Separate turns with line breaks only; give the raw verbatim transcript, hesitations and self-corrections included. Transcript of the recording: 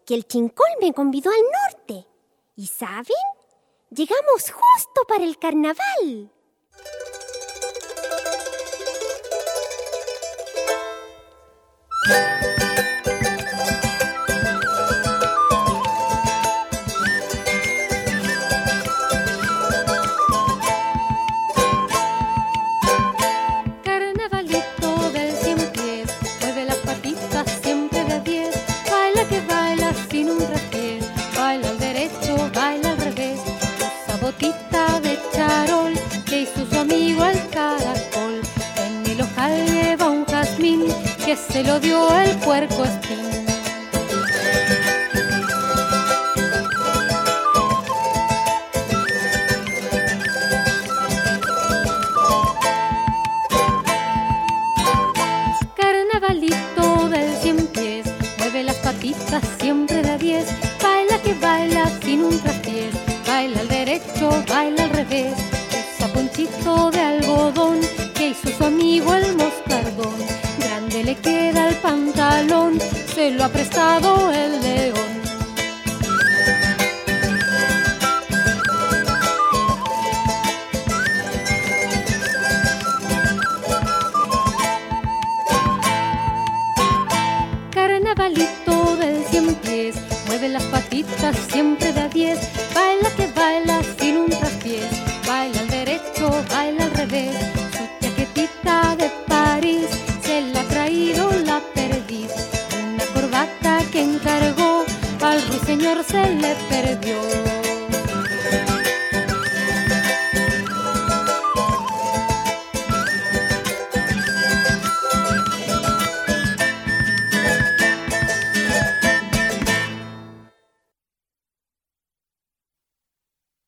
que el Chincol me convidó al norte. ¿Y saben? Llegamos justo para el carnaval.
Carnavalito del cien pies, mueve las patitas siempre de a diez, baila que baila sin un traspié, baila al derecho, baila al revés, usa botita de charol que hizo su amigo el caracol, en el ojal lleva un jazmín que se lo dio el puerco espín. Carnavalito del cien pies, mueve las patitas siempre de a diez, baila que baila sin un traspiés, baila al derecho, baila al revés, usa ponchito de algodón que hizo su amigo el moscardón, grande le queda el pantalón, se lo ha prestado el león. Carnavalito del cien pies, mueve las patitas siempre de a diez, baila que baila sin un traspiés, baila al derecho, baila al revés, su chaquetita de París se la ha traído la perdiz, una corbata que encargó al ruiseñor se le perdió.